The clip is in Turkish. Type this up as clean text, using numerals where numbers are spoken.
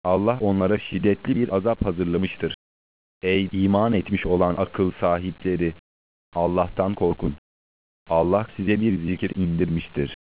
Allah onlara şiddetli bir azap hazırlamıştır. Ey iman etmiş olan akıl sahipleri! Allah'tan korkun. Allah size bir zikir indirmiştir.